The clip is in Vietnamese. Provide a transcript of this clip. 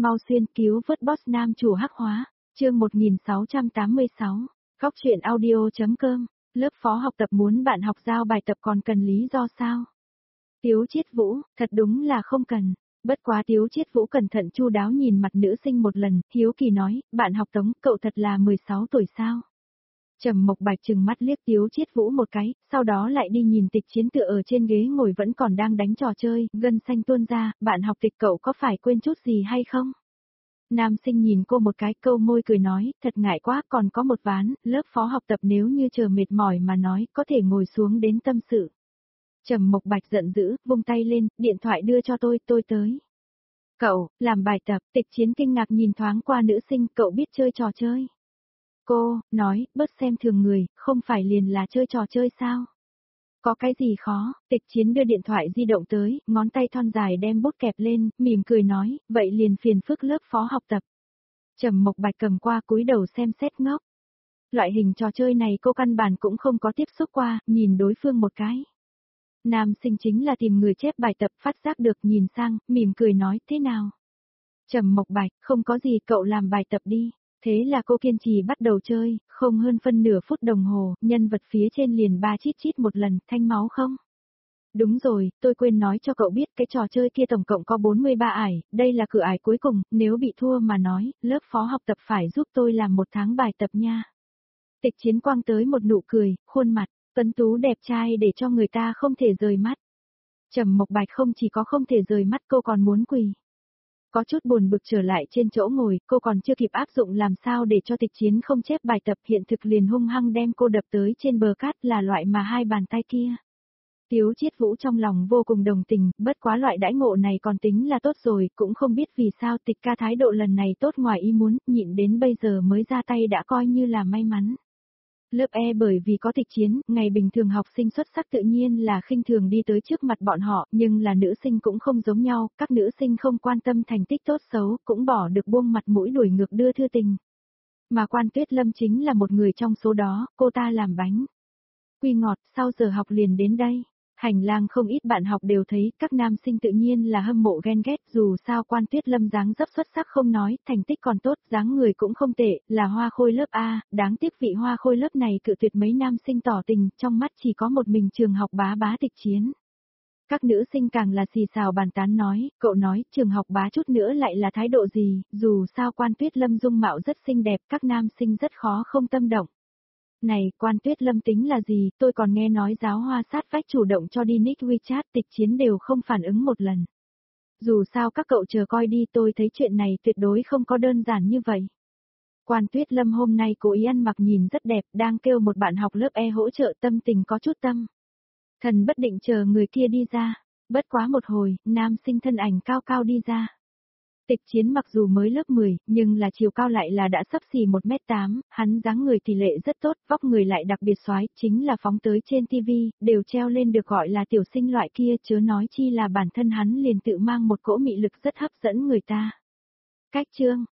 Mau xuyên cứu vớt boss nam chủ hắc hóa, chương 1686, góc truyện audio.com, lớp phó học tập muốn bạn học giao bài tập còn cần lý do sao? Tiếu Chiết Vũ, thật đúng là không cần. Bất quá Tiếu Chiết Vũ cẩn thận chu đáo nhìn mặt nữ sinh một lần, hiếu kỳ nói, bạn học Tống, cậu thật là 16 tuổi sao? Trầm Mộc Bạch trừng mắt liếc Tiếu Chiết Vũ một cái, sau đó lại đi nhìn Tịch Chiến tựa ở trên ghế ngồi vẫn còn đang đánh trò chơi, gân xanh tuôn ra, bạn học Tịch cậu có phải quên chút gì hay không? Nam sinh nhìn cô một cái, câu môi cười nói, thật ngại quá, còn có một ván, lớp phó học tập nếu như chờ mệt mỏi mà nói, có thể ngồi xuống đến tâm sự. Trầm Mộc Bạch giận dữ, vung tay lên, điện thoại đưa cho tôi tới. Cậu, làm bài tập, Tịch Chiến kinh ngạc nhìn thoáng qua nữ sinh, cậu biết chơi trò chơi. Cô, nói, bớt xem thường người, không phải liền là chơi trò chơi sao? Có cái gì khó, Tịch Chiến đưa điện thoại di động tới, ngón tay thon dài đem bút kẹp lên, mỉm cười nói, vậy liền phiền phức lớp phó học tập. Trầm Mộc Bạch cầm qua cúi đầu xem xét ngốc. Loại hình trò chơi này cô căn bản cũng không có tiếp xúc qua, nhìn đối phương một cái. Nam sinh chính là tìm người chép bài tập phát giác được nhìn sang, mỉm cười nói, thế nào? Trầm Mộc Bạch, không có gì cậu làm bài tập đi. Thế là cô kiên trì bắt đầu chơi, không hơn phân nửa phút đồng hồ, nhân vật phía trên liền ba chít chít một lần, thanh máu không? Đúng rồi, tôi quên nói cho cậu biết cái trò chơi kia tổng cộng có 43 ải, đây là cửa ải cuối cùng, nếu bị thua mà nói, lớp phó học tập phải giúp tôi làm 1 tháng bài tập nha. Tịch Chiến quang tới một nụ cười, khuôn mặt, tuấn tú đẹp trai để cho người ta không thể rời mắt. Trầm Mộc Bạch không chỉ có không thể rời mắt cô còn muốn quỳ. Có chút buồn bực trở lại trên chỗ ngồi, cô còn chưa kịp áp dụng làm sao để cho Tịch Chiến không chép bài tập hiện thực liền hung hăng đem cô đập tới trên bờ cát là loại mà hai bàn tay kia. Tiếu Chiết Vũ trong lòng vô cùng đồng tình, bất quá loại đãi ngộ này còn tính là tốt rồi, cũng không biết vì sao Tịch ca thái độ lần này tốt ngoài ý muốn, nhịn đến bây giờ mới ra tay đã coi như là may mắn. Lớp E bởi vì có Tịch Chiến, ngày bình thường học sinh xuất sắc tự nhiên là khinh thường đi tới trước mặt bọn họ, nhưng là nữ sinh cũng không giống nhau, các nữ sinh không quan tâm thành tích tốt xấu, cũng bỏ được buông mặt mũi đuổi ngược đưa thư tình. Mà Quan Tuyết Lâm chính là một người trong số đó, cô ta làm bánh quy ngọt, sau giờ học liền đến đây. Hành lang không ít bạn học đều thấy, các nam sinh tự nhiên là hâm mộ ghen ghét, dù sao Quan Tuyết Lâm dáng dấp xuất sắc không nói, thành tích còn tốt, dáng người cũng không tệ, là hoa khôi lớp A, đáng tiếc vị hoa khôi lớp này cự tuyệt mấy nam sinh tỏ tình, trong mắt chỉ có một mình trường học bá Tịch Chiến. Các nữ sinh càng là xì xào bàn tán nói, cậu nói, trường học bá chút nữa lại là thái độ gì, dù sao Quan Tuyết Lâm dung mạo rất xinh đẹp, các nam sinh rất khó không tâm động. Này, Quan Tuyết Lâm tính là gì, tôi còn nghe nói giáo hoa sát vách chủ động cho đi nick WeChat, Tịch Chiến đều không phản ứng một lần. Dù sao các cậu chờ coi đi, tôi thấy chuyện này tuyệt đối không có đơn giản như vậy. Quan Tuyết Lâm hôm nay cố ý ăn mặc nhìn rất đẹp, đang kêu một bạn học lớp E hỗ trợ, tâm tình có chút tâm thần bất định chờ người kia đi ra. Bất quá một hồi, nam sinh thân ảnh cao cao đi ra. Tịch Chiến mặc dù mới lớp 10, nhưng là chiều cao lại là đã sắp xỉ 1m8, hắn dáng người tỷ lệ rất tốt, vóc người lại đặc biệt soái, chính là phóng tới trên TV, đều treo lên được gọi là tiểu sinh loại kia, chớ nói chi là bản thân hắn liền tự mang một cỗ mị lực rất hấp dẫn người ta. Cách chương,